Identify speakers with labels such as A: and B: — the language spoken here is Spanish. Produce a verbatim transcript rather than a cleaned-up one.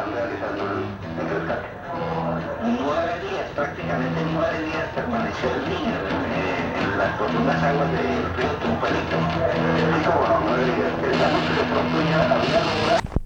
A: realizando el, el rescate. Nueve días, prácticamente nueve días permaneció el niño eh, en las profundas aguas del río Tumpuelito. Sí, como nueve días. La noche de pronto ya había logrado